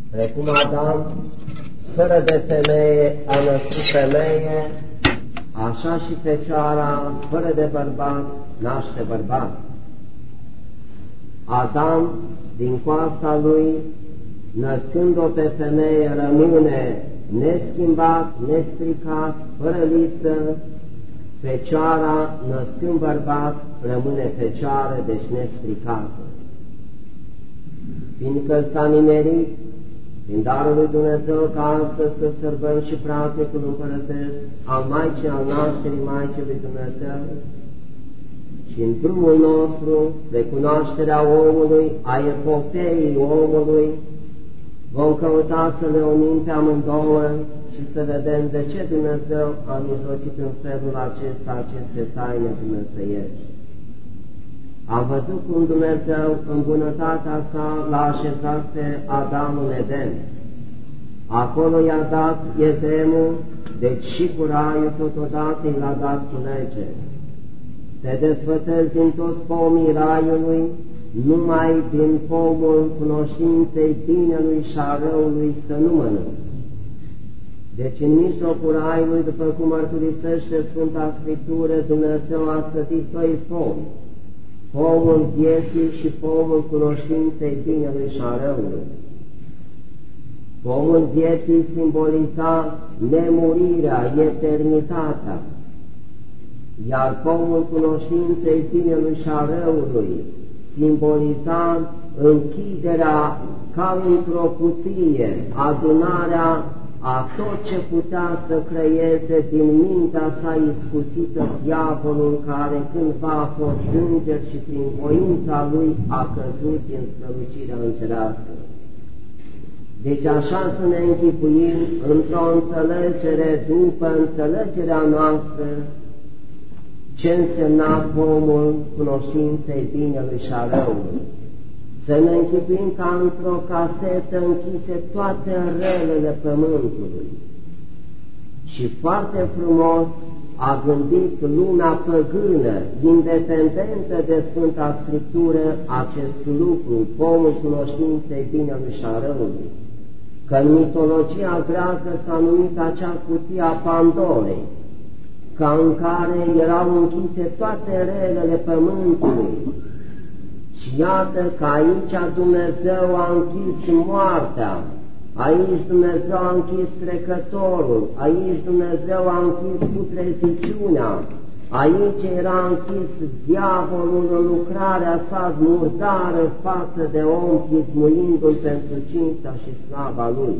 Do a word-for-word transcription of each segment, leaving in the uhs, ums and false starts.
Precum Adam, fără de femeie, a născut femeie, așa și Fecioara, fără de bărbat, naște bărbat. Adam, din coasta lui, născând-o pe femeie, rămâne neschimbat, nestricat, fără lipsă. Fecioara, născând bărbat, rămâne fecioară, deci nestricată. Fiindcă s-a nimerit din darul lui Dumnezeu ca astăzi să sărbăm și praznicul împărătesc al Maicii, al nașterii Maicii lui Dumnezeu, și în drumul nostru, spre cunoașterea omului, a epopeii omului, vom căuta să le unim pe amândouă și să vedem de ce Dumnezeu a mijlocit în felul acesta aceste taine dumnezeiești. Am văzut cum Dumnezeu, în bunătatea sa, l-a așezat pe Adam în Eden. Acolo i-a dat Edenul, deci și cu raiul totodată i l-a dat cu lege. Te desfătezi din toți pomii raiului, numai din pomul cunoștinței binelui și a răului să nu mănânci. Deci în mijlocul raiului, după cum mărturisește Sfânta Scriptură, Dumnezeu a sădit doi pomi, pomul vieții și pomul cunoștinței binelui și a răului. Pomul vieții simboliza nemurirea, eternitatea, iar pomul cunoștinței binelui și a răului simboliza închiderea ca într-o cutie, adunarea a tot ce putea să creeze din mintea sa iscusită diavolul, care cândva a fost înger și prin voința lui a căzut din strălucirea îngerească. Deci așa să ne închipuim într-o înțelegere după înțelegerea noastră ce însemna pomul cunoștinței binelui și a răului. Să ne închipuim ca într-o casetă închise toate relele pământului. Și foarte frumos a gândit lumea păgână, independentă de Sfânta Scriptură, acest lucru, pomul cunoștinței binelui și a răului. Că în mitologia greacă s-a numit acea cutie a Pandorei, ca în care erau închise toate relele pământului. Și iată că aici Dumnezeu a închis moartea, aici Dumnezeu a închis trecătorul, aici Dumnezeu a închis putreziciunea, aici era închis diavolul în lucrarea sa murdară față de om, chizmuindu-l pentru cinstea și slava lui.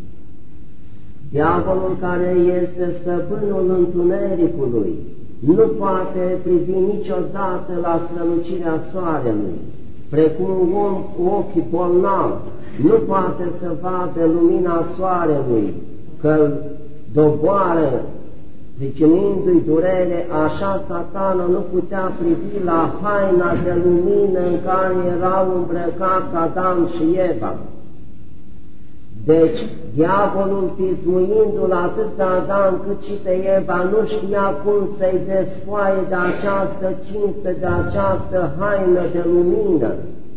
Diavolul, care este stăpânul întunericului, nu poate privi niciodată la strălucirea soarelui, precum un om cu ochi bolnav nu poate să vadă lumina soarelui, că îl doboară, pricinuindu-i durere, așa Satanul nu putea privi la haina de lumină în care erau îmbrăcați Adam și Eva. Deci, diavolul, pismuindu-l atât pe Adam cât și pe Eva, nu știa cum să-i desfoaie de această cinste, de această haină de lumină.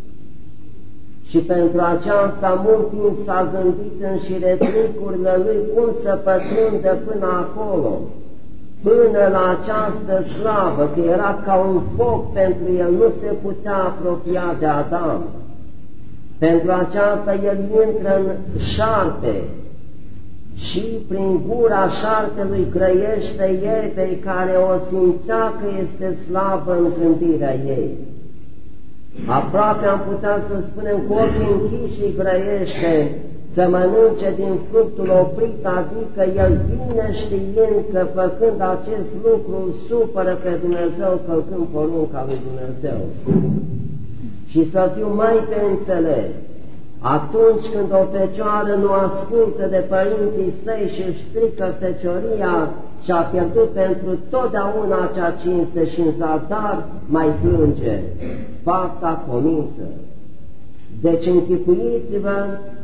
Și pentru aceasta mult timp s-a gândit în șiretnicurile lui cum să pătrundă până acolo, până la această slavă, că era ca un foc pentru el, nu se putea apropia de Adam. Pentru aceasta el intră în șarpe și prin gura șarpelui grăiește Evei, care o simțea că este slavă în gândirea ei. Aproape am putea să spunem cu ochii închiși și grăiește să mănânce din fructul oprit, adică el vine știind că făcând acest lucru supără pe Dumnezeu, călcând porunca lui Dumnezeu. Și să fiu mai pe înțeles, atunci când o fecioară nu ascultă de părinții săi și își strică fecioria și a pierdut pentru totdeauna acea cinste și în zadar mai plânge, fapta comisă. Deci închipuiți-vă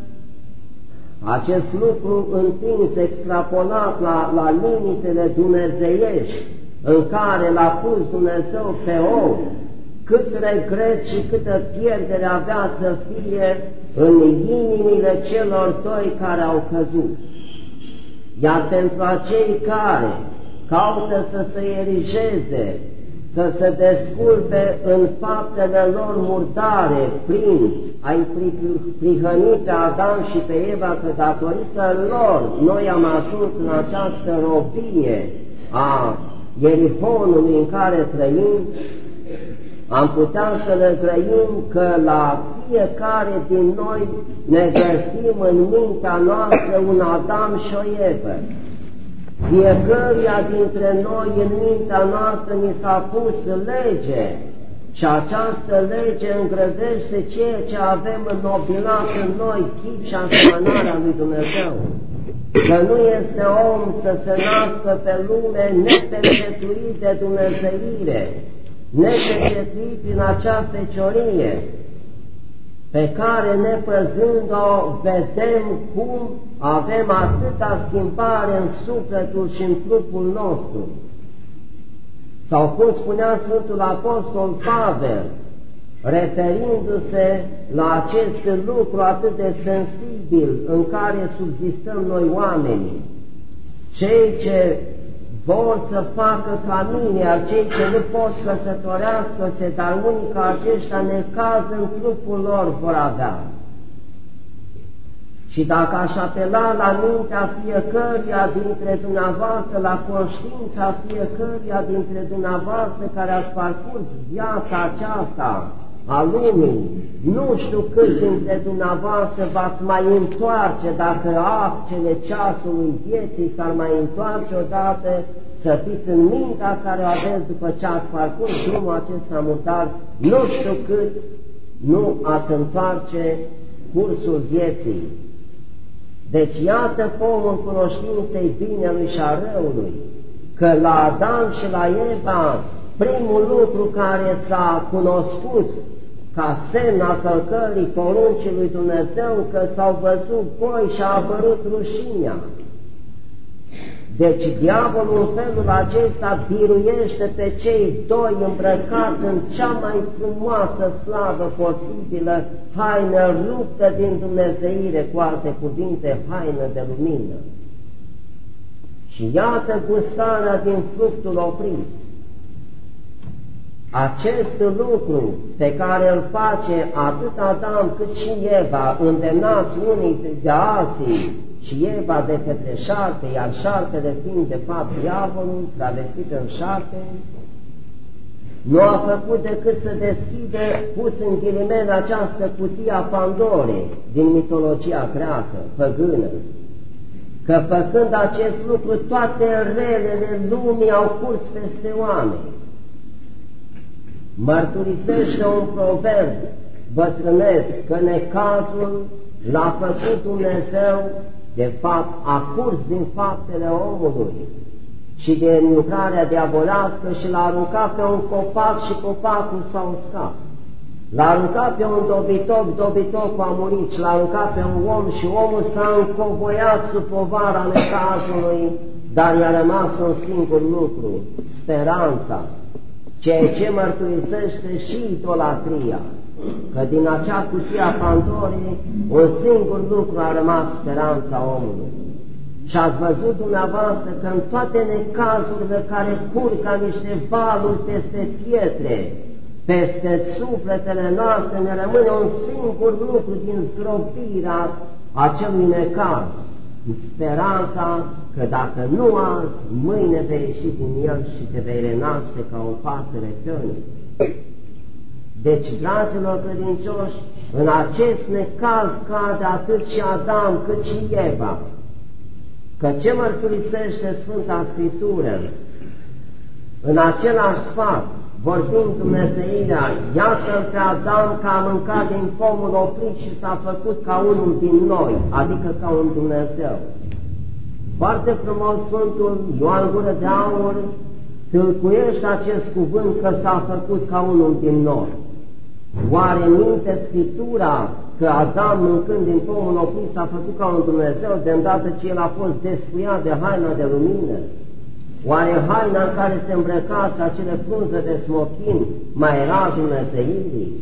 acest lucru întins, extrapolat la, la limitele dumnezeiești în care l-a pus Dumnezeu pe om, cât regret și câtă pierdere avea să fie în inimile celor doi care au căzut. Iar pentru acei care caută să se erigeze, să se desculpe în faptele lor murdare, prin a-i prihăni pe Adam și pe Eva, că datorită lor noi am ajuns în această robie a Ierihonului în care trăim, am putea să le grăim că la fiecare din noi ne găsim în mintea noastră un Adam și o Evă. Fiecăruia dintre noi în mintea noastră ni s-a pus lege și această lege îngrădește ceea ce avem înnobilat în noi, chip și asemănarea lui Dumnezeu. Că nu este om să se nască pe lume nepercetuit de dumnezeire, nepercetuit prin acea feciorie, pe care nepăzând-o vedem cum avem atâta schimbare în sufletul și în trupul nostru. Sau cum spunea Sfântul Apostol Pavel, referindu-se la acest lucru atât de sensibil în care subzistăm noi oamenii, cei ce vor să facă ca mine, iar cei ce nu pot căsătorească-se, dar unii ca aceștia necaz în trupul lor vor avea. Și dacă aș apela la mintea fiecăruia dintre dumneavoastră, la conștiința fiecăruia dintre dumneavoastră care ați parcurs viața aceasta a lumii, nu știu cât dintre dumneavoastră v-ați mai întoarce, dacă actele ceasului vieții s-ar mai întoarce odată, să fiți în mintea care o aveți după ce ați parcurs drumul acesta murdar, nu știu cât nu ați întoarce cursul vieții. Deci iată pomul cunoștinței binelui și a răului, că la Adam și la Eva primul lucru care s-a cunoscut ca semn a călcării poruncii lui Dumnezeu, că s-au văzut boi și a apărut rușinea. Deci diavolul în felul acesta biruiește pe cei doi îmbrăcați în cea mai frumoasă slavă posibilă, haină ruptă din dumnezeire, cu alte cuvinte, haină de lumină. Și iată gustarea din fructul oprit. Acest lucru pe care îl face atât Adam cât și Eva, îndemnați unii de alții, și Eva de către șarpe, iar șarpele fiind de fapt diavolul, travestit în șarpe, nu a făcut decât să deschide, pus în ghilimele, această cutie a Pandorei din mitologia greacă, păgână, că făcând acest lucru toate relele lumii au curs peste oameni. Mărturisește un proverb bătrânesc că necazul l-a făcut Dumnezeu, de fapt a curs din faptele omului și din lucrarea diavolească și l-a aruncat pe un copac și copacul s-a uscat. L-a aruncat pe un dobitoc, dobitocul a murit, și l-a aruncat pe un om și omul s-a încovoiat sub povara necazului, dar i-a rămas un singur lucru, speranța, ceea ce mărturisește și idolatria, că din acea cutie a Pandorii un singur lucru a rămas, speranța omului. Și ați văzut dumneavoastră că în toate necazurile care curg ca niște valuri peste pietre, peste sufletele noastre, ne rămâne un singur lucru din zdrobirea acelui necaz, speranța că dacă nu azi, mâine vei ieși din el și te vei renaște ca o pasăre fănic. Deci, dragilor credincioși, în acest necaz cade atât și Adam cât și Eva, că ce mărturisește Sfânta Scriptură? În același sfat, vorbind Dumnezeirea, iată-l pe Adam că a mâncat din pomul oprit și s-a făcut ca unul din noi, adică ca un Dumnezeu. Foarte frumos Sfântul Ioan Gură de Aur tâlcuiește acest cuvânt că s-a făcut ca unul din noi. Oare minte Scriptura că Adam, mâncând din pomul oprit, s-a făcut ca un Dumnezeu de îndată ce el a fost despuiat de haina de lumină? Oare haina în care se îmbrăcați acele frunze de smochin mai era Dumnezeirii?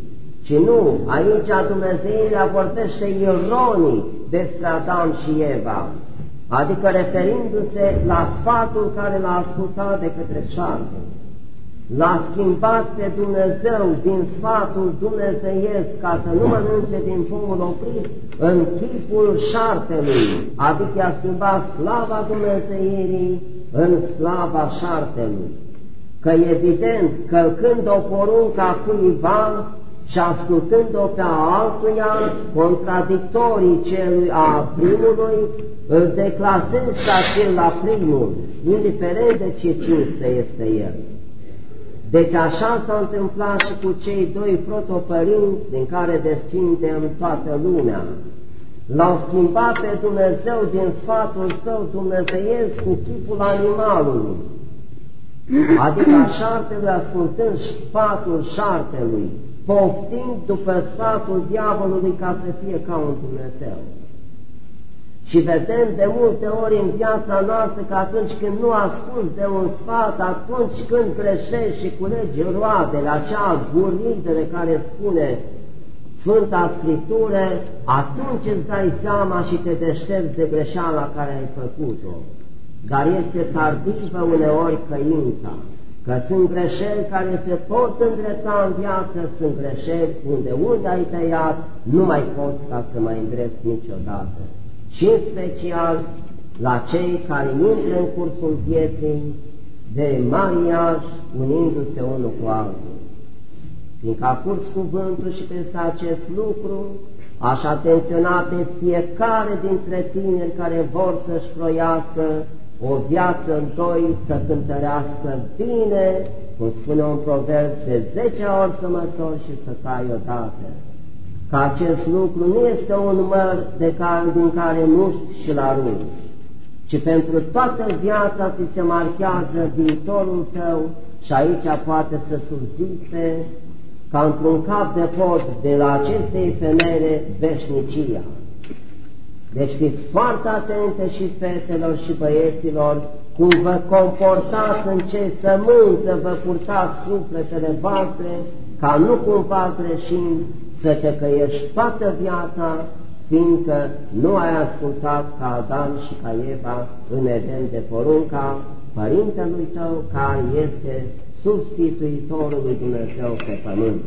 ci nu, aici Dumnezeirea vorbește ironic despre Adam și Eva, adică referindu-se la sfatul care l-a ascultat de către șarpe. L-a schimbat pe Dumnezeu din sfatul dumnezeiesc ca să nu mănânce din pomul oprit în chipul șarpelui, adică a schimbat slava Dumnezeirii în slava șarpelui. Că evident, călcând o poruncă a cuiva și ascultând-o pe a altuia, contradictorii celui a primului, îl declasezi ca cel la primul, indiferent de ce cinste este el. Deci așa s-a întâmplat și cu cei doi protopărinți din care descindem toată lumea. L-au schimbat pe Dumnezeu din sfatul său dumnezeiesc cu chipul animalului, adică a șarpelui ascultând sfatul șarpelui, poftind după sfatul diavolului ca să fie ca un Dumnezeu. Și vedem de multe ori în viața noastră că atunci când nu asculți de un sfat, atunci când greșești și culegi roadele, acea gurnită de care spune Sfânta Scriptură, atunci îți dai seama și te deștepți de greșeala care ai făcut-o. Dar este tardivă uneori căința, că sunt greșeli care se pot îndrepta în viață, sunt greșeli unde unde ai tăiat, nu mai poți ca să mai îndrepți niciodată. Și în special la cei care intră în cursul vieții de mariaj, unindu-se unul cu altul. Fiindcă a curs cuvântul și peste acest lucru, aș atenționa pe fiecare dintre tineri care vor să-și croiască o viață în doi, să cântărească bine, cum spune un proverb, de zece ori să măsori și să tai odată. Că acest lucru nu este un măr de care, din care muști și-l arunci, ci pentru toată viața ți se marchează viitorul tău și aici poate să subziste ca într-un cap de pod de la acestei femele veșnicia. Deci fiți foarte atente și fetelor și băieților cum vă comportați, în ce sămânță vă purtați sufletele voastre, ca nu cumva greșind să te căiești toată viața, fiindcă nu ai ascultat ca Adam și ca Eva în Eden de porunca părintelui tău, care este substituitorul lui Dumnezeu pe pământ.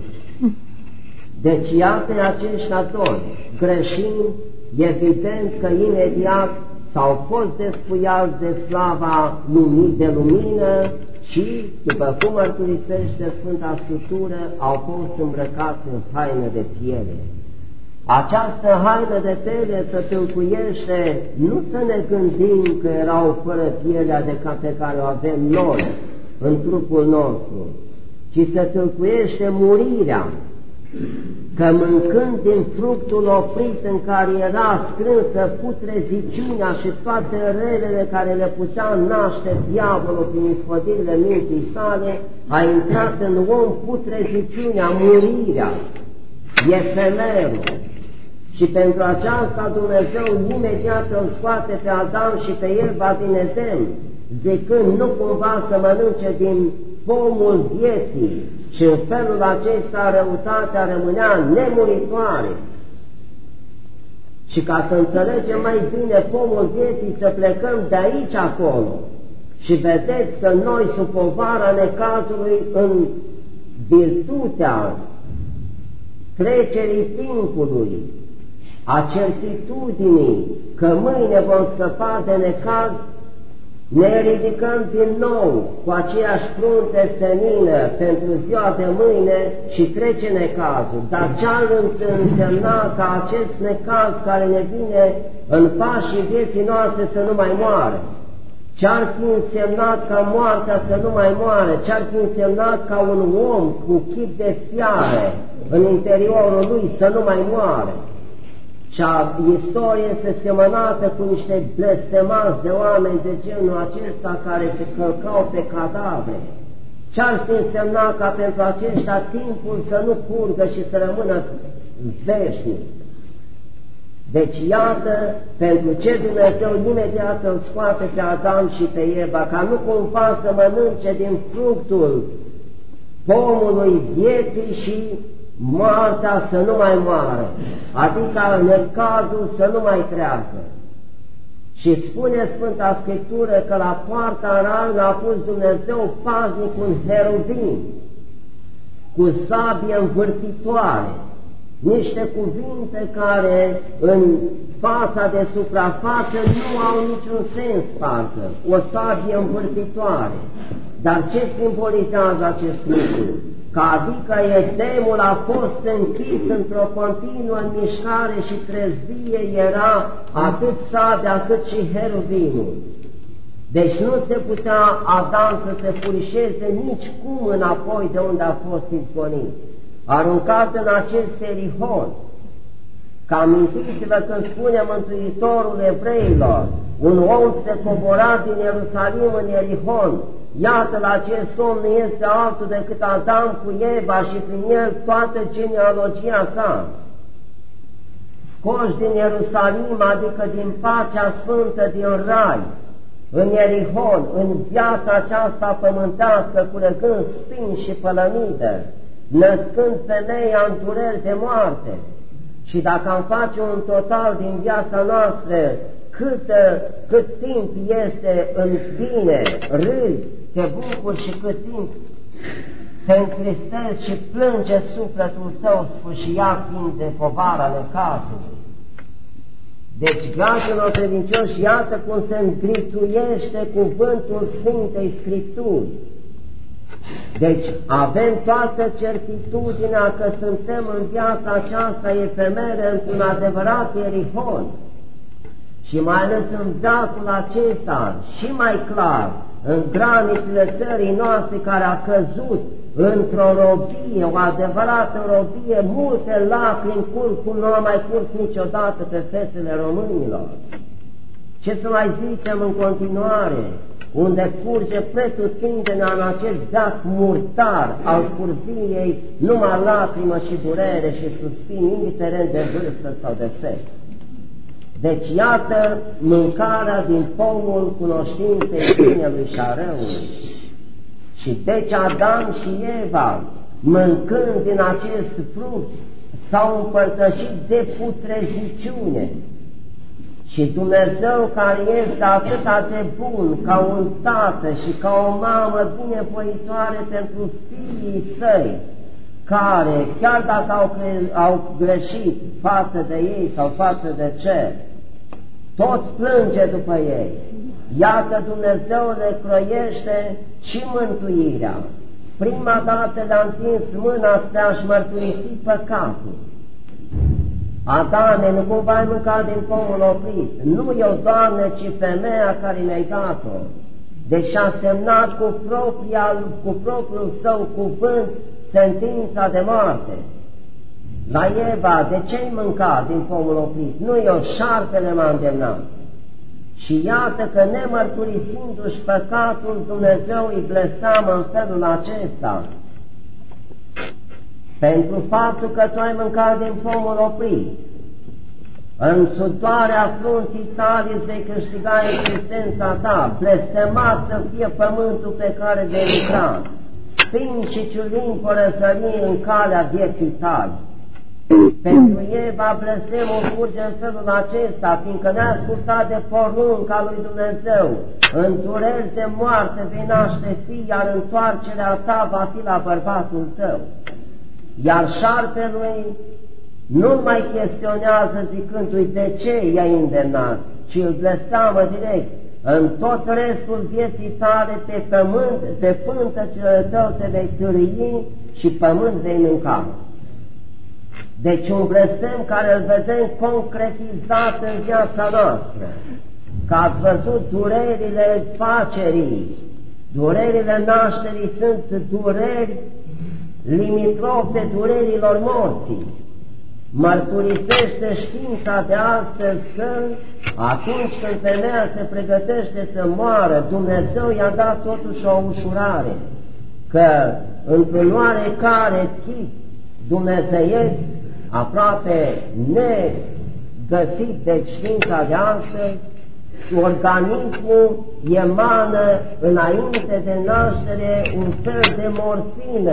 Deci iată aceștia doi, greșind, evident că imediat s-au fost despuiați de slava lumii, de lumină și, după cum mărturisește Sfânta Scriptură, au fost îmbrăcați în haină de piele. Această haină de piele să tâlcuiește, nu să ne gândim că erau fără pielea de ca pe care o avem noi în trupul nostru, ci să tâlcuiește murirea, că mâncând din fructul oprit în care era scrânsă putreziciunea și toate relele care le putea naște diavolul prin iscodirile minții sale, a intrat în om putreziciunea, murirea, efemerul. Și pentru aceasta Dumnezeu imediat îl scoate pe Adam și pe Eva din Eden, zicând nu cumva să mănânce din pomul vieții, și în felul acesta răutatea rămânea nemuritoare. Și ca să înțelegem mai bine pomul vieții, să plecăm de aici acolo. Și vedeți că noi, sub povara necazului, în virtutea trecerii timpului, a certitudinii că mâine vom scăpa de necaz, ne ridicăm din nou cu aceeași frunte senină pentru ziua de mâine și trece necazul. Dar ce-ar însemna ca acest necaz care ne vine în pașii vieții noastre să nu mai moară? Ce-ar fi însemnat ca moartea să nu mai moară? Ce-ar fi însemnat ca un om cu chip de fiare în interiorul lui să nu mai moară? Și istoria este semănată cu niște blestemați de oameni de genul acesta care se călcau pe cadavre. Ce-ar fi însemnat ca pentru aceștia timpul să nu curgă și să rămână veșnic? Deci iată pentru ce Dumnezeu imediat îl scoate pe Adam și pe Eva, ca nu cumva să mănânce din fructul pomului vieții și moartea să nu mai moară, adică necazul să nu mai treacă. Și spune Sfânta Scriptură că la poarta raiului a pus Dumnezeu paznic un heruvim cu sabie învârtitoare, niște cuvinte care în fața de suprafață nu au niciun sens, parcă, o sabie învârtitoare. Dar ce simbolizează acest lucru? Că adică Edemul a fost închis într-o continuă mișcare și trezvie era atât sabia cât și heruvimul. Deci nu se putea Adam să se furișeze nici cum înapoi de unde a fost izgonit, aruncat în acest erihon. Că amintiți-vă când spune Mântuitorul evreilor, un om se cobora din Ierusalim în Erihon, iată, la acest om nu este altul decât Adam cu Eva și prin el toată genealogia sa. Scoși din Ierusalim, adică din pacea sfântă din rai, în Erihon, în viața aceasta pământească, culegând spini și pălămidă, născând femeia în dureri de moarte. Și dacă am face un total din viața noastră, cât, cât timp este în bine, râzi, te bucuri și cât timp te întristezi și plânge sufletul tău, sfâșia fiind de povara necazului. Deci, dragilor credincioși, iată cum se îngrituiește cuvântul Sfintei Scripturi. Deci avem toată certitudinea că suntem în viața aceasta efemeră într-un adevărat erihon. Și mai ales în veacul acesta, și mai clar, în granițele țării noastre care a căzut într-o robie, o adevărată robie, multe lacrimi curg cum nu a mai curs niciodată pe fețele românilor. Ce să mai zicem în continuare, unde curge pretutindeni în acest veac murtar al curviei numai lacrimă și durere și suspin, indiferent de vârstă sau de sex. Deci iată mâncarea din pomul cunoștinței binelui și a răului. Și deci Adam și Eva, mâncând din acest fruct, s-au împărtășit de putreziciune. Și Dumnezeu, care este atât de bun ca un tată și ca o mamă binevoitoare pentru fiii săi, care, chiar dacă au, au greșit față de ei sau față de cer, tot plânge după ei. Iată, Dumnezeu le croiește și mântuirea. Prima dată le-a întins mâna spre a-și mărturisi păcatul. Adame, nu cumva ai mâncat din pomul oprit? Nu eu, Doamne, ci femeia care mi-ai dat-o. Deci a semnat cu, propria, cu propriul său cuvânt sentința de moarte. La Eva, de ce-ai mâncat din pomul oprit? Nu eu, șarpele m-a îndemnat. Și iată că nemărturisindu-și păcatul, Dumnezeu îi blesteamă în felul acesta, pentru faptul că tu ai mâncat din pomul oprit. În sudoarea frunții tale îți vei câștiga existența ta, blestemat să fie pământul pe care vei lucra, spini și ciulini vor răsări în calea vieții tale. Pentru Eva blestemul curge în felul acesta, fiindcă ne-a ascultat de porunca lui Dumnezeu. În dureri de moarte vei naște fii, iar întoarcerea ta va fi la bărbatul tău. Iar șarpelui nu mai chestionează zicându-i de ce i-ai îndemnat, ci îl blesteamă direct. În tot restul vieții tale pe pământ, pe pântecele tău te vei târâi și pământ vei mânca. Deci un blestem care îl vedem concretizat în viața noastră. Că ați văzut durerile facerii, durerile nașterii sunt dureri limitrofe durerilor morții. Mărturisește știința de astăzi că atunci când femeia se pregătește să moară, Dumnezeu i-a dat totuși o ușurare, că într-un oarecare chip dumnezeiesc, aproape negăsit de știința de astăzi, organismul emană înainte de naștere un fel de morfină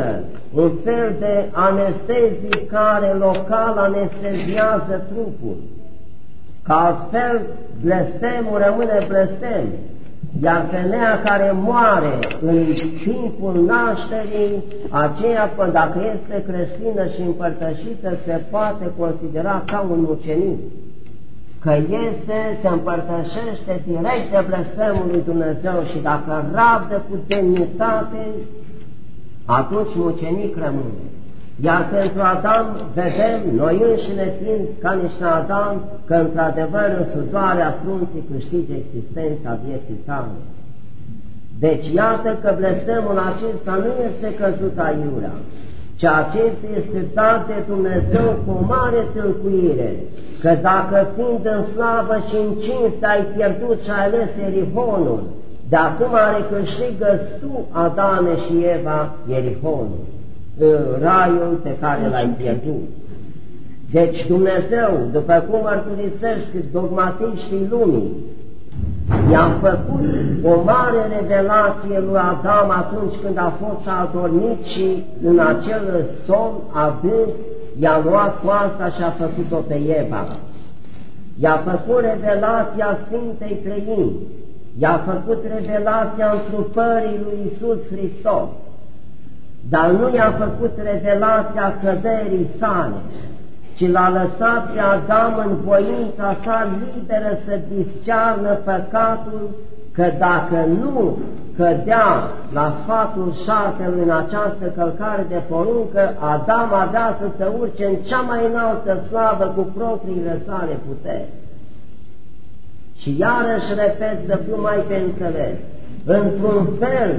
un fel de anestezie care local anesteziază trupul, că altfel blestemul rămâne blestem, iar femeia care moare în timpul nașterii, aceea, dacă este creștină și împărtășită, se poate considera ca un mucenic, că este, se împărtășește direct de blestemul lui Dumnezeu și dacă rabdă cu demnitate, atunci mucenic rămâne. Iar pentru Adam vedem, noi înșine fiind ca niște Adam, că într-adevăr în sudoarea frunții câștigi existența vieții tale. Deci iată că blestemul acesta nu este căzut aiurea, ci acesta este dat de Dumnezeu cu o mare tâlcuire, că dacă fiind în slavă și în cinste ai pierdut și ai ales Ierihonul, de acum recâștigă tu, Adame și Eva, Ierihonul, raiul pe care l-ai pierdut. Deci Dumnezeu, după cum mărturisesc dogmatiștii lumii, i-a făcut o mare revelație lui Adam atunci când a fost adormit și în acel somn adânc i-a luat coasta și a făcut-o pe Eva. I-a făcut revelația Sfintei Treimi, i-a făcut revelația întrupării lui Iisus Hristos, dar nu i-a făcut revelația căderii sale, ci l-a lăsat pe Adam în voința sa liberă să discearnă păcatul, că dacă nu cădea la sfatul șartelui în această călcare de poruncă, Adam avea să se urce în cea mai înaltă slavă cu propriile sale puteri. Și iarăși repet să fiu mai pe înțeles, într-un fel,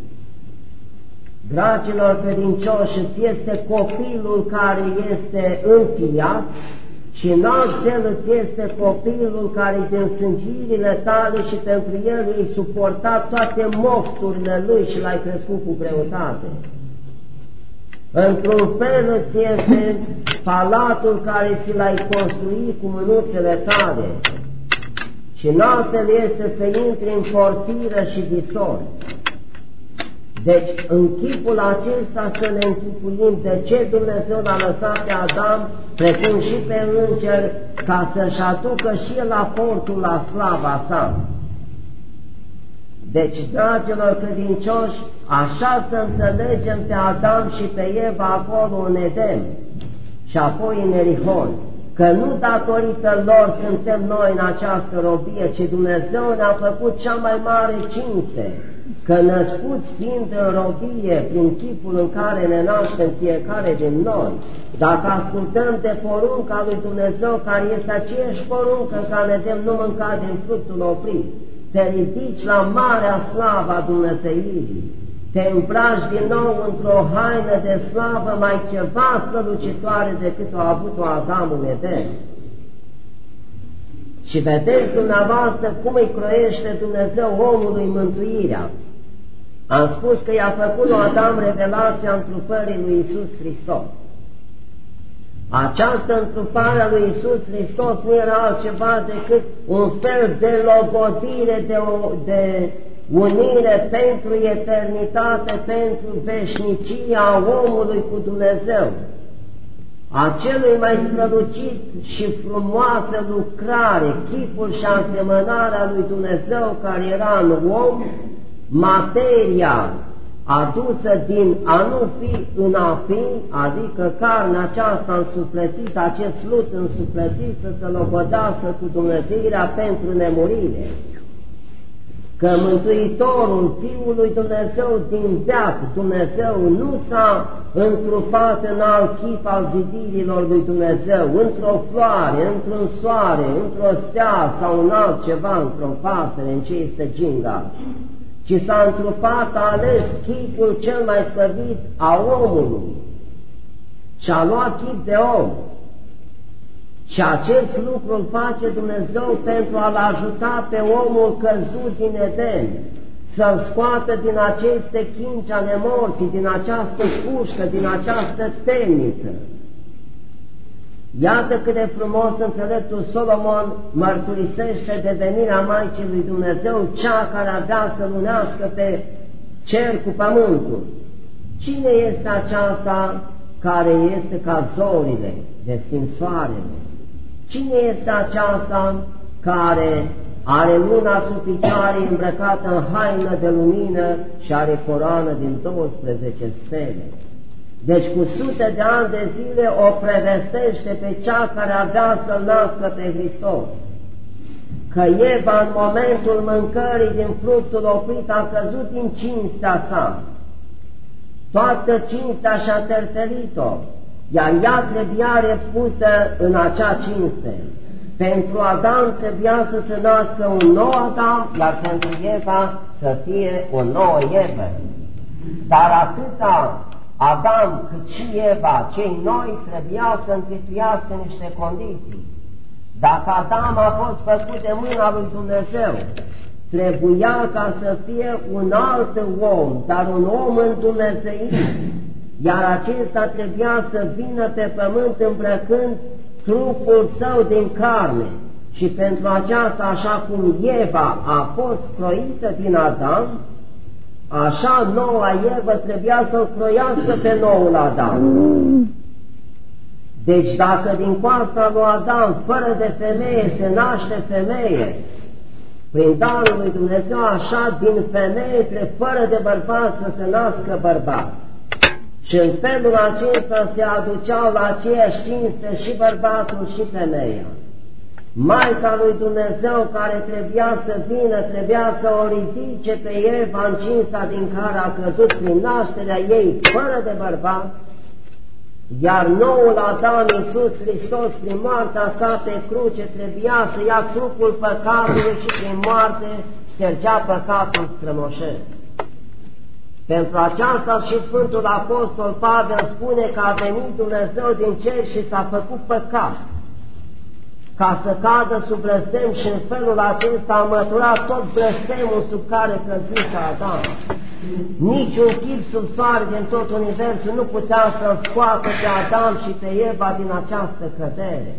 dragilor credincioși, îți este copilul care este înfiat și în alt fel îți este copilul care din sângirile tale și pentru el ai suportat toate mofturile lui și l-ai crescut cu greutate. Într-un fel îți este palatul care ți l-ai construit cu mânuțele tale și în altfel este să intri în portiră și visori. Deci, în chipul acesta să ne închipuim de ce Dumnezeu l-a lăsat pe Adam, precum și pe înger, ca să-și aducă și el aportul la slava sa. Deci, dragilor credincioși, așa să înțelegem pe Adam și pe Eva acolo în Eden și apoi în Ierihon, că nu datorită lor suntem noi în această robie, ci Dumnezeu ne-a făcut cea mai mare cinste, că născuți fiind în robie prin chipul în care ne naștem fiecare din noi, dacă ascultăm de porunca lui Dumnezeu, care este aceeași poruncă care ne dăm nu mânca din fructul oprit, te ridici la marea slavă a Dumnezeirii, te îmbraci din nou într-o haină de slavă mai ceva strălucitoare decât a avut-o Adam în Eden. Și vedeți dumneavoastră cum îi croiește Dumnezeu omului mântuirea. Am spus că i-a făcut lui Adam revelația întrupării lui Iisus Hristos. Această întrupare a lui Iisus Hristos nu era altceva decât un fel de logodire, de, o, de unire pentru eternitate, pentru veșnicia omului cu Dumnezeu. Acelui mai strălucit și frumoasă lucrare, chipul și asemănarea lui Dumnezeu care era în om, materia adusă din a nu fi în a fi, adică carnea aceasta însuflețită, acest lut însuflețit să se logodească cu Dumnezeirea pentru nemurire. Că Mântuitorul, Fiul lui Dumnezeu din veac, Dumnezeu nu s-a întrupat în alt chip al zidirilor lui Dumnezeu, într-o floare, într-un soare, într-o stea sau în altceva, într-o pasăre, în ce este ginga, ci s-a întrupat, a ales chipul cel mai slăvit a omului și a luat chip de om. Și acest lucru îl face Dumnezeu pentru a-l ajuta pe omul căzut din Eden, să-l scoată din aceste chinci ale morții, din această pușcă, din această temniță. Iată cât de frumos înțeleptul Solomon mărturisește de venirea Maicii lui Dumnezeu, cea care avea să lunească pe cer cu pământul, Cine este aceasta care este ca zorile, destin soarele? Cine este aceasta care are luna sub picioare îmbrăcată în haină de lumină și are coroană din douăsprezece stele? Deci cu sute de ani de zile o prevestește pe cea care avea să-L nască pe Hristos. Că Eva în momentul mâncării din fructul oprit a căzut din cinstea sa. Toată cinstea și-a tertelit-o, iar ea trebuia repusă în acea cinste. Pentru Adam trebuia să se nască un nou Adam, iar pentru Eva să fie o nouă Evă. Dar atâta Adam cât și Eva, cei noi, trebuiau să închituiască niște condiții. Dacă Adam a fost făcut de mâna lui Dumnezeu, trebuia ca să fie un alt om, dar un om îndumnezeit, iar acesta trebuia să vină pe pământ îmbrăcând trupul său din carne. Și pentru aceasta, așa cum Eva a fost croită din Adam, așa noua Evă trebuia să-l croiască pe noul Adam. Deci dacă din coasta lui Adam, fără de femeie, se naște femeie, prin darul lui Dumnezeu, așa din femeie, fără de bărbat, să se nască bărbat. Și în felul acesta se aduceau la aceeași cinste și bărbatul și femeia. Maica lui Dumnezeu care trebuia să vină, trebuia să o ridice pe Eva în cinsta din care a căzut prin nașterea ei fără de bărbat, iar noul Adam, Iisus Hristos, prin moartea sa pe cruce, trebuia să ia trupul păcatului și prin moarte ștergea păcatul strămoșesc. Pentru aceasta și Sfântul Apostol Pavel spune că a venit Dumnezeu din cer și s-a făcut păcat, ca să cadă sub blestem, și în felul acesta a măturat tot blestemul sub care căzuse Adam. Niciun chip sub soare din tot universul nu putea să-l scoată pe Adam și pe Eva din această cădere.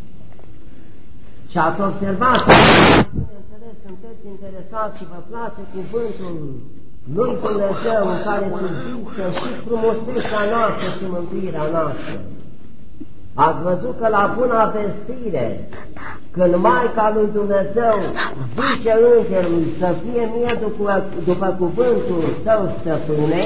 Și ați observat, bineînțeles, sunteți interesați și vă place cuvântul lui Dumnezeu în care subzisă și frumusețea noastră și mântuirea noastră. Ați văzut că la buna vestire, când Maica lui Dumnezeu zice îngerului să fie mie după, după cuvântul tău, stăpâne,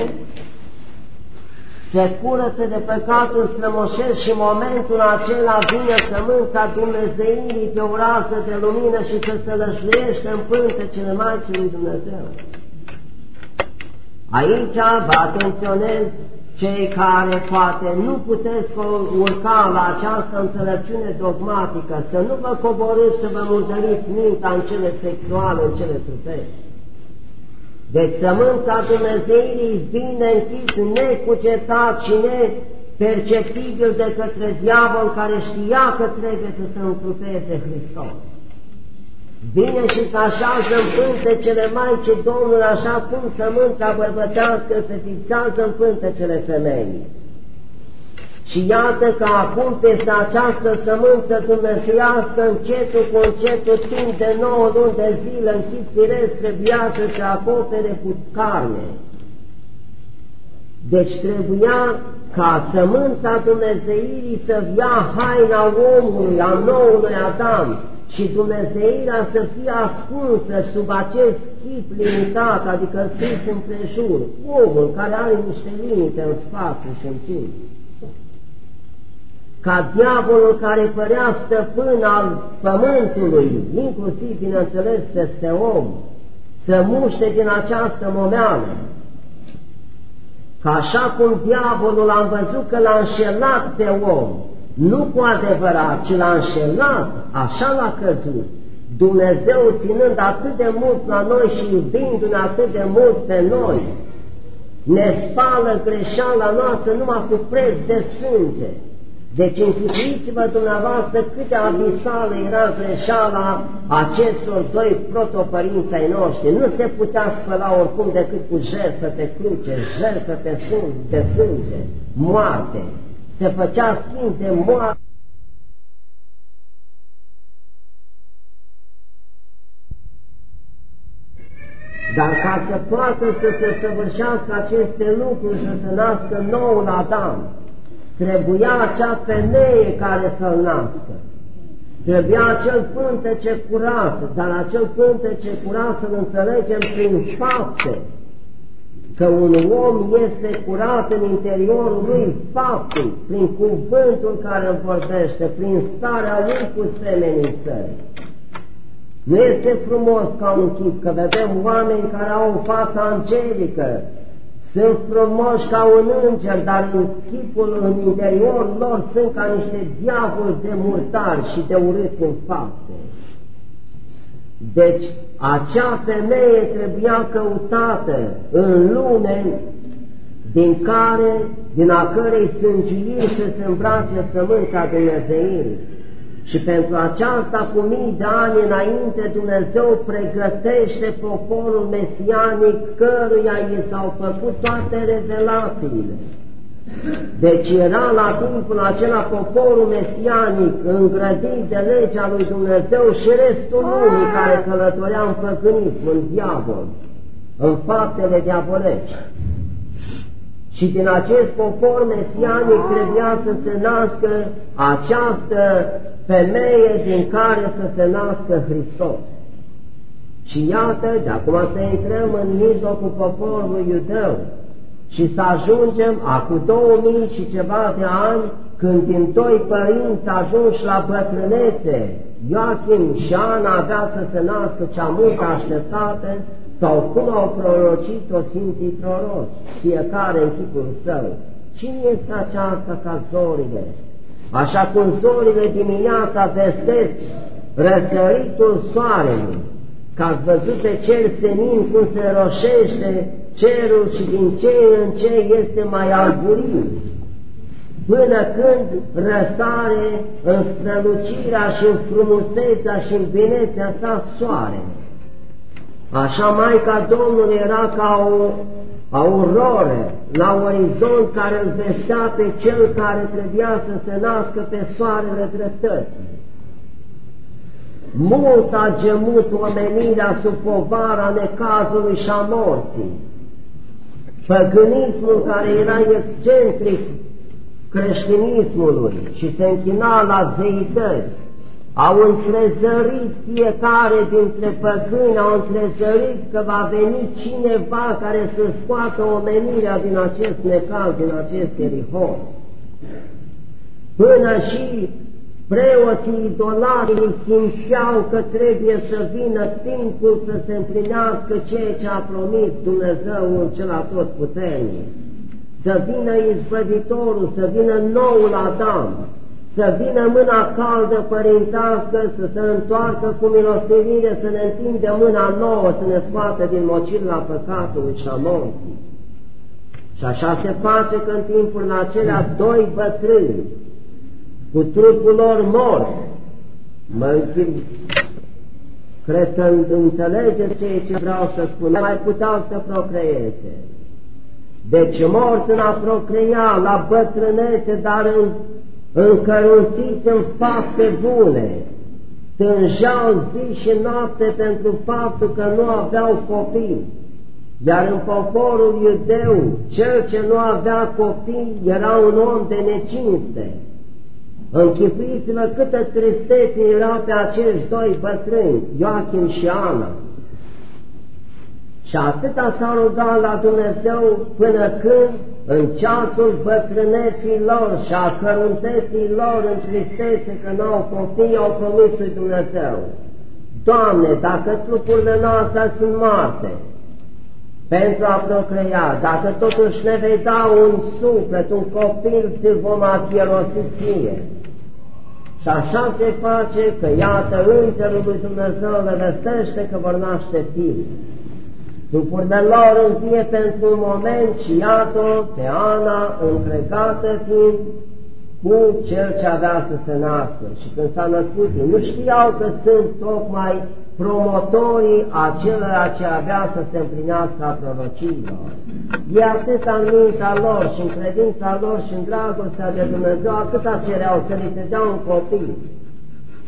se curăță de păcatul strămoșesc și în momentul acela vine sămânța Dumnezeirii pe o rază de lumină și se sălășluiește în pântecele Maicii lui Dumnezeu. Aici vă atenționez cei care poate nu puteți urca la această înțelepciune dogmatică, să nu vă coborâți să vă murdăriți mintea în cele sexuale, în cele trupești. Deci sămânța Dumnezeirii vine închis necugetat și neperceptibil de către diavol, care știa că trebuie să se întrupeze Hristos. Vine și se așează în pântecele Maicii Domnului, așa cum sămânța bărbătească se fixează în pântecele femeii. Și iată că acum peste această sămânță dumnezeiască, încetul cu încetul, timp de nouă luni de zile, în chip firesc, trebuia să se acopere cu carne. Deci trebuia ca sămânța Dumnezeirii să ia haina omului, a noului Adam, și Dumnezeirea să fie ascunsă sub acest chip limitat, adică scris împrejur, omul care are niște limite în spate și în timp. Ca diavolul care părea stăpân al pământului, inclusiv, bineînțeles, peste om, să muște din această momeală. Ca așa cum diavolul am văzut că l-a înșelat pe om, nu cu adevărat, ci l-a înșelat, așa l-a căzut. Dumnezeu ținând atât de mult la noi și iubindu-ne atât de mult pe noi, ne spală greșeala noastră numai cu preț de sânge. Deci închipuiți-vă dumneavoastră cât de abisală era greșeala acestor doi protopărinți ai noștri. Nu se putea spăla oricum decât cu jertfă pe cruce, jertfă pe sânge, de sânge, moarte. Se făcea schimb de moarte. Dar ca să poată să se săvârșească aceste lucruri și să se nască noul Adam, trebuia acea femeie care să-l nască. Trebuia acel pântece curat, dar acel pântece curat să-l înțelegem prin fapte, că un om este curat în interiorul lui faptul, prin cuvântul care îl vorbește, prin starea lui cu semenii săi. Nu este frumos ca un chip, că vedem oameni care au o față angelică, sunt frumoși ca un înger, dar în chipul, în interiorul lor sunt ca niște diavoli de murdari și de urâți în fapte. Deci, acea femeie trebuia căutată în lume din care, din a cărei sângiiri să se îmbrace sămânța Dumnezeirii. Și pentru aceasta, cu mii de ani înainte, Dumnezeu pregătește poporul mesianic căruia i s-au făcut toate revelațiile. Deci era la timpul acela poporul mesianic îngrădit de legea lui Dumnezeu și restul lumii care călătorea în păgânism, în diavol, în faptele diavolești. Și din acest popor mesianic trebuia să se nască această femeie din care să se nască Hristos. Și iată, de acum să intrăm în mijlocul poporului iudeu și să ajungem, acum două mii și ceva de ani, când din doi părinți ajungi la bătrânețe, Ioachim și Ana avea să se nască cea mult așteptată, sau cum au prorocit-o Sfinții Proroci, fiecare în chipul său. Cine este aceasta ca zorile? Așa cum zorile dimineața vestesc răsăritul soarelui, că ați văzut pe cer senin cum se roșește cerul și din ce în ce este mai alburin, până când răsare în strălucirea și în frumusețea și în binețea sa soarele. Așa Maica Domnului era ca o auroră la orizont care îl vestea pe cel care trebuia să se nască pe soarele dreptății. Mult a gemut omenirea sub povara necazului și a morții. Păgânismul care era excentric creștinismului și se închina la zeități, au întrezărit fiecare dintre păgâni, au întrezărit că va veni cineva care să scoată omenirea din acest necaz, din acest erihon. Până și preoții idolatii simțeau că trebuie să vină timpul să se împlinească ceea ce a promis Dumnezeul cel atotputernic, să vină izbăvitorul, să vină noul Adam, să vină mâna caldă părintească, să se întoarcă cu milostivire, să ne întinde mâna nouă, să ne scoată din mocirla păcatului și a morții. Și așa se face că în timpul acelea doi bătrâni, cu trupul lor mort, mă închid, cred că înțelegeți ceea ce vreau să spun, mai puteau să procreeze. Deci mort în a procrea, la bătrânețe, dar în încărunțiți în fapte bune, tângeau zi și noapte pentru faptul că nu aveau copii, iar în poporul iudeu, cel ce nu avea copii era un om de necinste. Închipuiți-vă câtă tristețe era pe acești doi bătrâni, Ioachim și Ana. Și atâta s-a rugat la Dumnezeu până când, în ceasul bătrâneții lor și a cărunteții lor în tristețe că n-au copii, au promis lui Dumnezeu: Doamne, dacă trupurile noastre sunt moarte pentru a procrea, dacă totuși ne vei da un suflet, un copil, ți-l vom achierosi ție. Și așa se face că, iată, Îngerul lui Dumnezeu le vestește că vor naște fii. Trupurile lor învie pentru un moment și iată pe Ana încregată fiind cu cel ce avea să se nască. Și când s-a născut, nu știau că sunt tocmai promotorii acelora ce avea să se împlinească a prorociilor. E atâta în mintea lor și în credința lor și în dragostea de Dumnezeu, atâta cereau să li se dea un copil,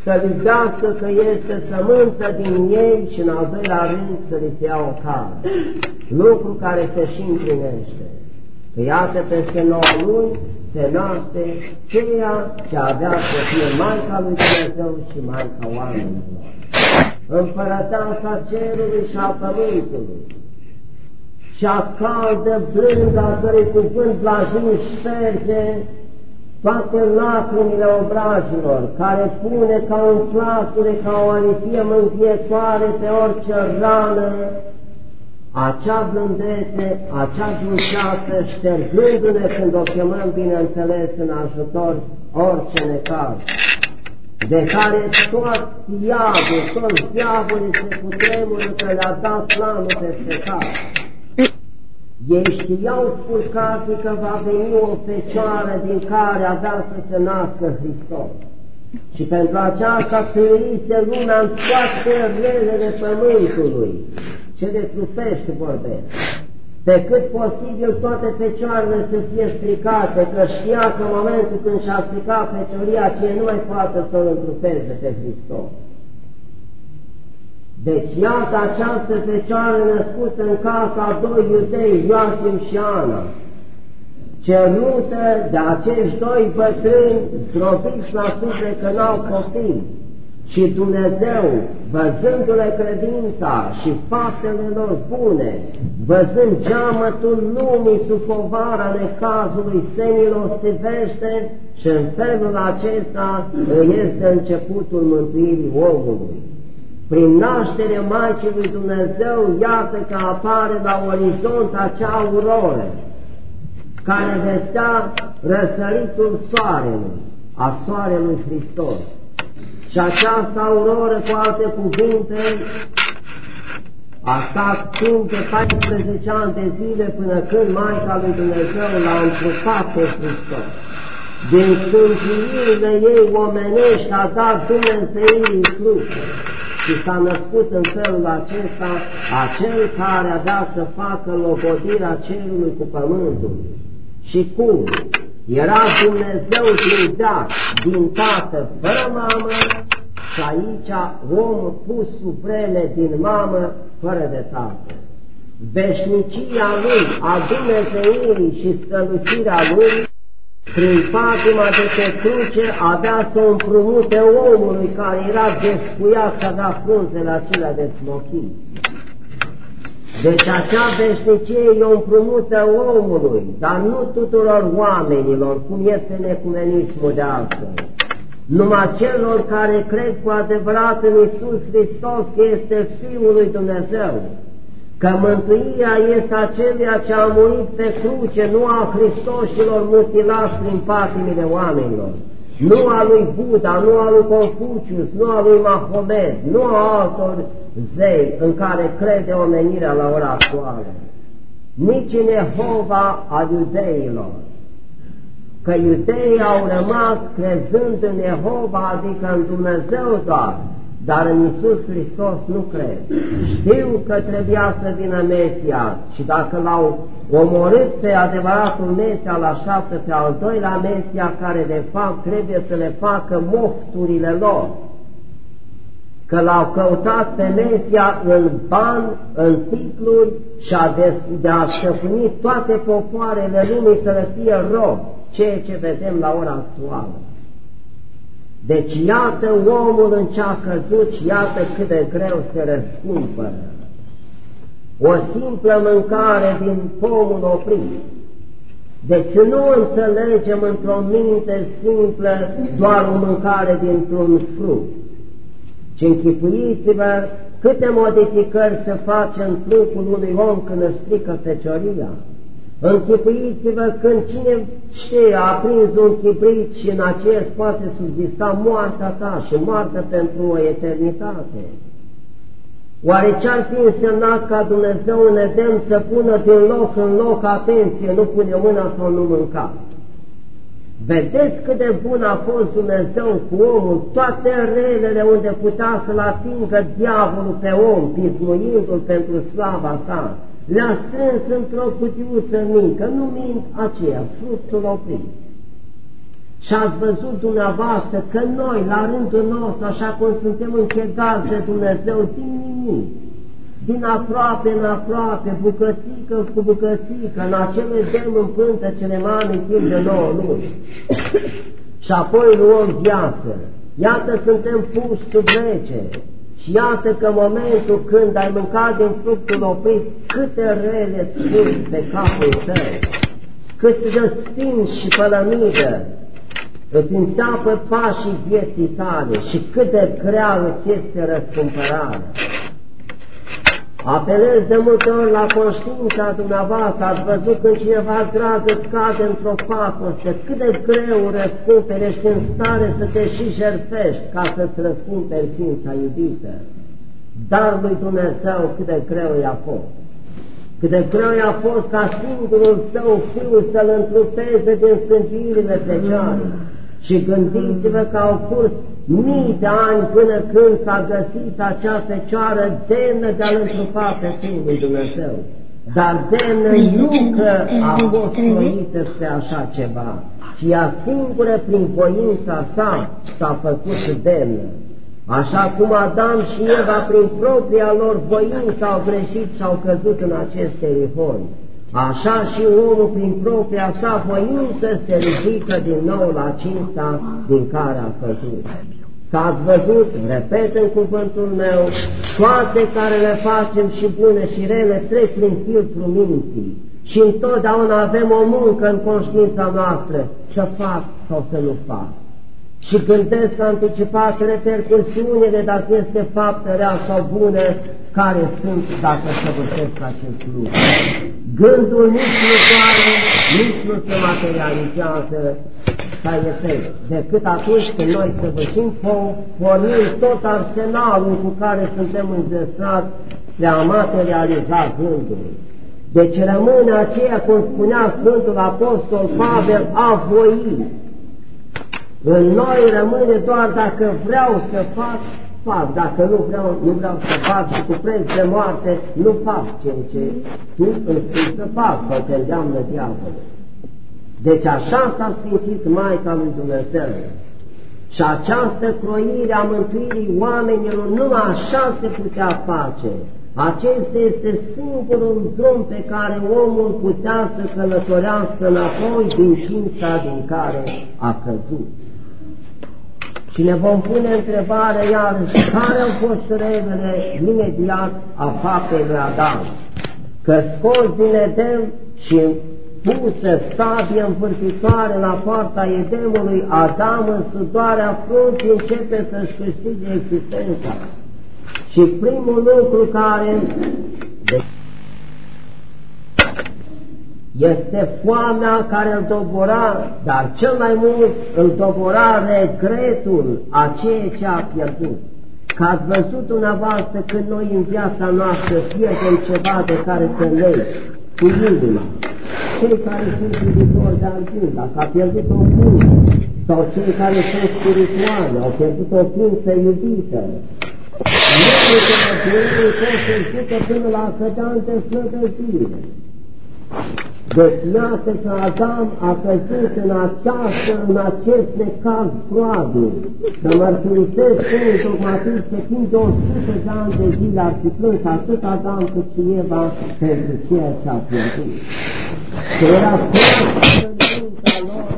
să iubească că este sămânță din ei și în al doilea rând să li se ia o cale, lucru care se și împlinește. Că iată peste nouă luni se naște ceea ce avea să fie Maica lui Dumnezeu și Maica oamenilor, Împărăteasa cerului și a pământului, cea caldă, blândă, a cărei cuvânt blajin șterge toate lacrimile obrajilor, care pune ca un plasture, ca o aripie mântuietoare pe orice rană, acea blândețe, acea dulceață, ștergându-ne când o chemăm, bineînțeles, în ajutor orice necaz, de care toți iadul, toți diavolii se cutremură că le-a dat planul peste cap. Ei știau spurcații că va veni o fecioară din care avea să se nască Hristos. Și pentru aceasta târise lumea în toate relele pământului, cele trupești vorbesc, pe cât posibil toate fecioarele să fie stricate, că știa că în momentul când și-a stricat fecioria, cine nu mai poate să-L întrupeze pe Hristos. Deci iată această fecioară născută în casa a doi iudei, Ioachim și Ana, cerută de acești doi bătrâni zdrobiți la suflet că n-au copii. Și Dumnezeu, văzându-le credința și faptele lor bune, văzând geamătul lumii sub povara necazului, se milostivește și în felul acesta este începutul mântuirii omului. Prin naștere Maicii lui Dumnezeu, iată că apare la orizont acea auroră, care vestea răsăritul soarelui, a soarelui Hristos. Și această auroră, cu alte cuvinte, a stat timp de paisprezece ani de zile până când Maica lui Dumnezeu l-a întrupat pe Hristos. Din sântuirile ei omenești a dat Dumnezeirii trupe și s-a născut în felul acesta acel care avea să facă logodirea cerului cu pământul. Și cum? Era Dumnezeu din veac, din tată, fără mamă, și aici omul pus sub vreme din mamă, fără de tată. Veșnicia lui, a Dumnezeirii și strălucirea lui, prin patima de pe cruce, avea să o împrumute omului care era despuiat și avea frunzele acelea de smochii. Deci acea veșnicie e o împrumută omului, dar nu tuturor oamenilor, cum este în ecumenismul de astăzi. Numai celor care cred cu adevărat în Iisus Hristos că este Fiul lui Dumnezeu, că mântuirea este aceluia ce a murit pe cruce, nu a Hristoșilor mutilați prin patimile oamenilor, nu a lui Buddha, nu a lui Confucius, nu a lui Mahomet, nu a altor zei în care crede omenirea la ora actuală, nici în Jehova al iudeilor, că iudeii au rămas crezând în Jehova, adică în Dumnezeu doar, dar în Iisus Hristos nu cred. Știu că trebuia să vină Mesia și dacă l-au omorât pe adevăratul Mesia, la șapte pe al doilea Mesia, care de fapt trebuie să le facă mofturile lor, că l-au căutat pe Mesia în bani, în titluri și a de, de a stăpâni toate popoarele lumii să le fie rob, ceea ce vedem la ora actuală. Deci iată omul în ce a căzut și iată cât de greu se răscumpără. O simplă mâncare din pomul oprit. Deci nu înțelegem într-o minte simplă doar o mâncare dintr-un fruct, ci închipuiți-vă câte modificări se face în trupul unui om când își strică fecioria. Închipuiți-vă când cine știe a aprins un chibrit și în aceeași poate subzista moartea ta și moartea pentru o eternitate. Oare ce-ar fi însemnat ca Dumnezeu în Edem să pună din loc în loc, atenție, nu pune mâna sau nu mânca? Vedeți cât de bun a fost Dumnezeu cu omul, toate relele unde putea să-l atingă diavolul pe om, pismuindu-l pentru slava sa, le-a strâns într-o cutiuță mică, numind aceea fructul oprit. Și ați văzut dumneavoastră că noi, la rândul nostru, așa cum suntem închegați de Dumnezeu din nimic, din aproape în aproape, bucățică cu bucățică, în acele dem în pântecele mame timp de nouă luni. Și apoi luăm viață. Iată, suntem puși sub lege. Și iată că momentul când ai mâncat din fructul oprit, câte rele spun pe capul tău, cât de stins și pălămidă îți înțeapă pașii vieții tale și cât de grea îți este răscumpărarea. Apelez de multe ori la conștiința dumneavoastră, ați văzut când cineva drag îți cade într-o pacoste, cât de greu răscumperi, ești în stare să te și jertfești ca să-ți răscumperi ființa iubită. Dar lui Dumnezeu cât de greu i-a fost. Cât de greu i-a fost ca singurul său fiu să-l întrupeze din sângirile fecioare. Și gândiți-vă că au curs mii de ani până când s-a găsit acea fecioară demnă de a-L întrupa pe Fiul lui Dumnezeu. Dar demnă nu că a fost croită spre așa ceva, ci ea singură prin voința sa s-a făcut demnă. Așa cum Adam și Eva prin propria lor voință au greșit și au căzut în acest erihon, așa și omul prin propria sa voință se ridică din nou la cinsta din care a căzut. Că ați văzut, repet în cuvântul meu, toate care le facem și bune și rele trec prin filtrul minții și întotdeauna avem o muncă în conștiința noastră, să fac sau să nu fac. Și gândesc anticipat repercursiunile, dacă este faptă rea sau bună, care sunt dacă săvârșesc acest lucru. Gândul nici nu doare, nici nu se materializează ca efect, decât atunci când noi săvârșim, pornim tot arsenalul cu care suntem înzestrați de a materializa gândul. Deci rămâne aceea, cum spunea Sfântul Apostol Pavel, a voi. În noi rămâne doar dacă vreau să fac, fac, dacă nu vreau, nu vreau să fac și cu preț de moarte, nu fac ceea ce tu îmi spui să fac sau te îndeamnă diavolul. Deci așa s-a sfințit Maica lui Dumnezeu. Și această croire a mântuirii oamenilor numai așa se putea face. Acesta este singurul drum pe care omul putea să călătorească înapoi din știința din care a căzut. Și ne vom pune întrebarea iarăși, care au fost relele imediat a faptei lui Adam? Că scos din Edem și pusă sabie învârtitoare la poarta Edemului, Adam în sudoarea frunții începe să-și câștige existența. Și primul lucru care este foamea care îl dobora, dar cel mai mult îl dobora regretul a ceea ce a pierdut. Că ați văzut dumneavoastră când noi în viața noastră pierdem ceva de care te legi cu inima. Cei care sunt iubitori de argint, dacă a pierdut o ființă, sau cei care sunt spirituali, au pierdut o ființă iubită, nu se mă durei pot să-i ducă până la cădea în deslădăzire. Deci iată că Adam a căzut în această, în acest necaz proabil, că mărturisesc cum dogmatistă timp de o sută de ani de zile ar fi plâns atât Adam cât și Eva pentru ceea ce a pierdut. Că era proastă în mintea lor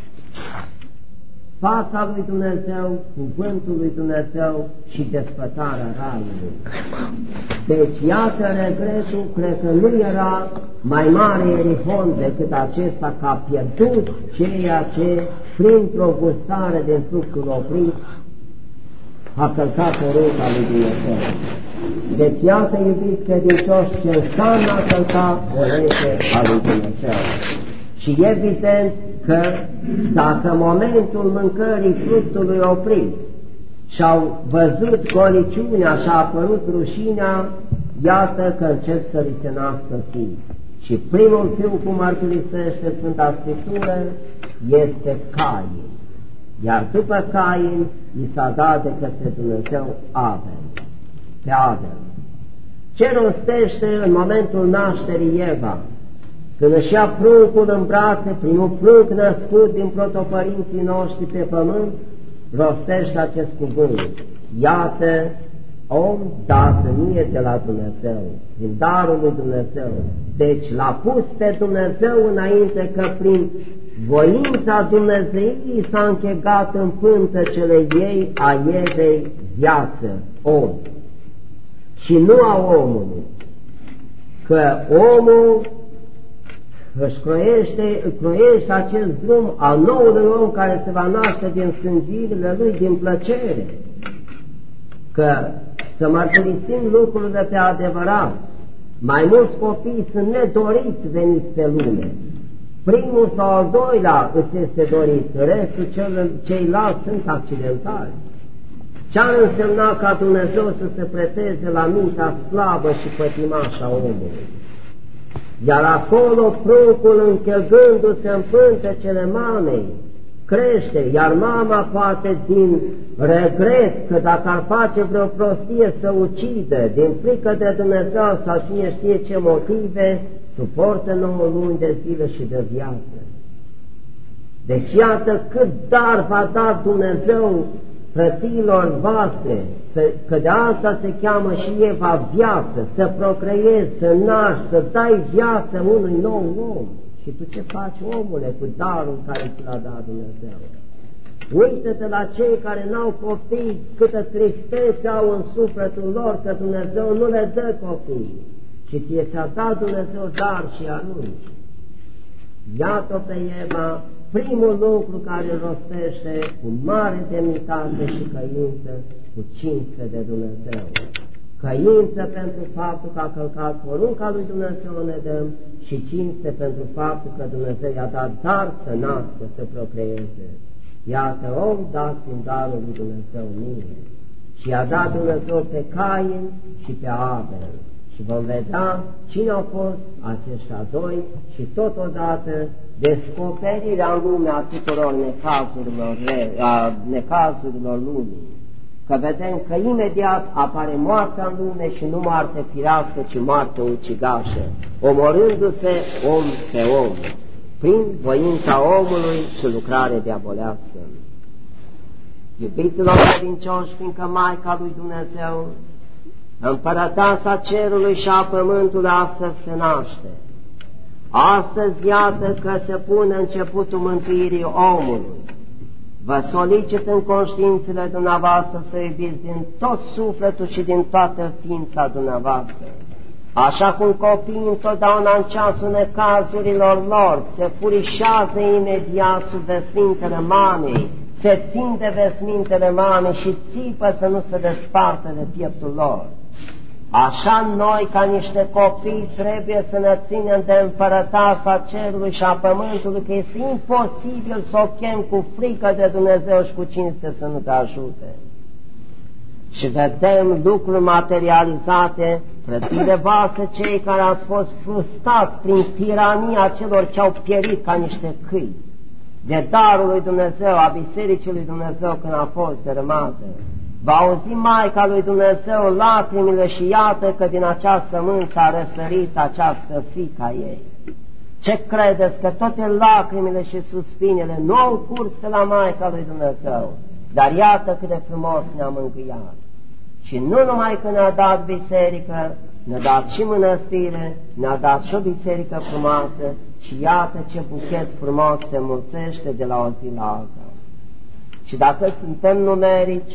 fața lui Dumnezeu, cuvântul lui Dumnezeu și despătarea raiului. Deci iată regretul, cred că nu era mai mare erihon decât acesta, că a pierdut ceea ce printr-o gustare din fructul oprit a călcat poruca lui Dumnezeu. Deci iată, iubiți credincioși, ce înseamnă a călca poruca a lui Dumnezeu. Și evident că dacă în momentul mâncării fructului oprit și-au văzut goliciunea și a apărut rușinea, iată că încep să li se nască fii. Și primul fiu, cum mărturisește Sfânta Scriptură, este Cain. Iar după Cain, i s-a dat de către Dumnezeu Abel, pe Abel. Ce rostește în momentul nașterii Eva? când își ia pruncul în brațe, primul prunc născut din protopărinții noștri pe pământ, rostește acest cuvânt: iată, om dat mie de la Dumnezeu, din darul lui Dumnezeu. Deci l-a pus pe Dumnezeu înainte, că prin voința Dumnezeii s-a închegat în pântecele ei a Evei viață, om, și nu a omului, că omul își croiește, croiește acest drum al noului om care se va naște din sângirile lui, din plăcere, că să mărturisim lucrurile pe adevărat. Mai mulți copii sunt nedoriți veniți pe lume. Primul sau al doilea îți este dorit, restul cel, ceilalți sunt accidentali. Ce-ar însemna ca Dumnezeu să se preteze la mintea slabă și pătimașă a omului? Iar acolo pruncul, închelgându-se în pântecele mamei, crește, iar mama poate din regret că dacă ar face vreo prostie să ucide, din frică de Dumnezeu sau cine știe ce motive, suportă nouă luni de zile și de viață. Deci iată cât dar va da Dumnezeu frăților voastre, că de asta se cheamă și Eva viață, să procreezi, să naști, să dai viață unui nou om. Și tu ce faci, omule, cu darul care ți l-a dat Dumnezeu? Uită-te la cei care n-au copii, câtă tristețe au în sufletul lor, că Dumnezeu nu le dă copii. Și ție ți-a dat Dumnezeu dar și arunci. Iată pe Eva, primul lucru care rostește cu mare demnitate și căință, cu cinste de Dumnezeu. Căință pentru faptul că a călcat porunca lui Dumnezeu în Edem și cinste pentru faptul că Dumnezeu i-a dat dar să nască, să procreeze. Iată, om dat prin darul lui Dumnezeu mie. Și i-a dat Dumnezeu pe Cain și pe Abel. Și vom vedea cine au fost aceștia doi și totodată descoperirea în lume a tuturor necazurilor, a necazurilor lumii. Că vedem că imediat apare moartea în lume și nu moarte firească, ci moarte ucigașă, omorându-se om pe om, prin voința omului și lucrare diavolească. Iubiților credincioși, fiindcă Maica lui Dumnezeu, Împărăteasa cerului și a pământului, astăzi se naște. Astăzi iată că se pune începutul mântuirii omului. Vă solicit în conștiințele dumneavoastră să iubiți din tot sufletul și din toată ființa dumneavoastră. Așa cum copiii întotdeauna în ceasul necazurilor lor se furișează imediat sub vesmintele mamei, se țin de vesmintele mamei și țipă să nu se despartă de pieptul lor. Așa noi, ca niște copii, trebuie să ne ținem de împărăteasa cerului și a pământului, că este imposibil să o chem cu frică de Dumnezeu și cu cinste să nu te ajute. Și vedem lucruri materializate, frățile voastre, cei care ați fost frustrați prin tirania celor ce au pierit ca niște câini, de darul lui Dumnezeu, a Bisericii lui Dumnezeu când a fost dărâmată. Va auzi Maica lui Dumnezeu lacrimile și iată că din această sămânță a răsărit această fiica ei. Ce credeți, că toate lacrimile și suspinele nu au curs pe la Maica lui Dumnezeu, dar iată cât de frumos ne-a mângâiat. Și nu numai că ne-a dat biserică, ne-a dat și mănăstire, ne-a dat și o biserică frumoasă și iată ce buchet frumos se mulțește de la o zi la alta. Și dacă suntem numerici,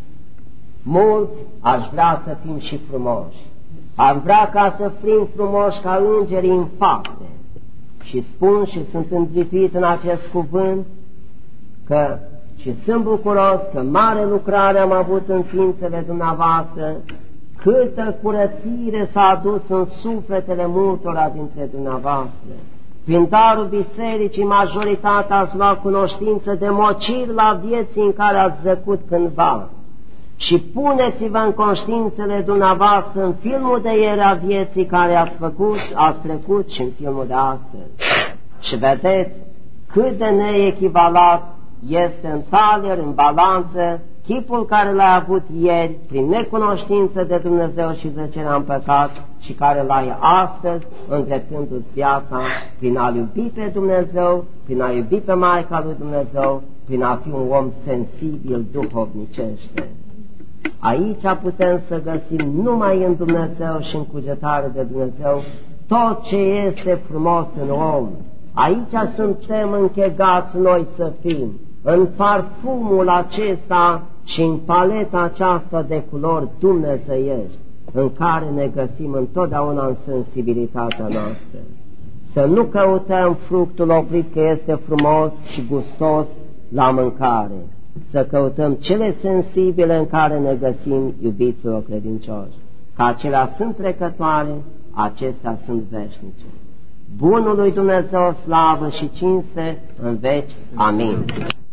mulți, aș vrea să fim și frumoși. Am vrea ca să fim frumoși ca îngerii în fapte. Și spun și sunt îndrituit în acest cuvânt că și sunt bucuros că mare lucrare am avut în ființele dumneavoastră, câtă curățire s-a adus în sufletele multora dintre dumneavoastră. Prin darul bisericii, majoritatea ați luat cunoștință de mociri la vieții în care ați zăcut cândva. Și puneți-vă în conștiințele dumneavoastră în filmul de ieri a vieții care ați făcut, ați trecut și în filmul de astăzi. Și vedeți cât de neechivalat este în talier, în balanță, chipul care l-ai avut ieri, prin necunoștință de Dumnezeu și zăcerea în păcat, și care l-ai astăzi, îndreptându-ți viața, prin a-L iubi pe Dumnezeu, prin a iubi pe Maica lui Dumnezeu, prin a fi un om sensibil duhovnicește. Aici putem să găsim numai în Dumnezeu și în cugetare de Dumnezeu tot ce este frumos în om. Aici suntem închegați noi să fim, în parfumul acesta și în paleta aceasta de culori dumnezeiești, în care ne găsim întotdeauna în sensibilitatea noastră. Să nu căutăm fructul oprit că este frumos și gustos la mâncare, să căutăm cele sensibile în care ne găsim, iubiților credincioși, că acelea sunt trecătoare, acestea sunt veșnice. Bunul lui Dumnezeu slavă și cinste în veci. Amin.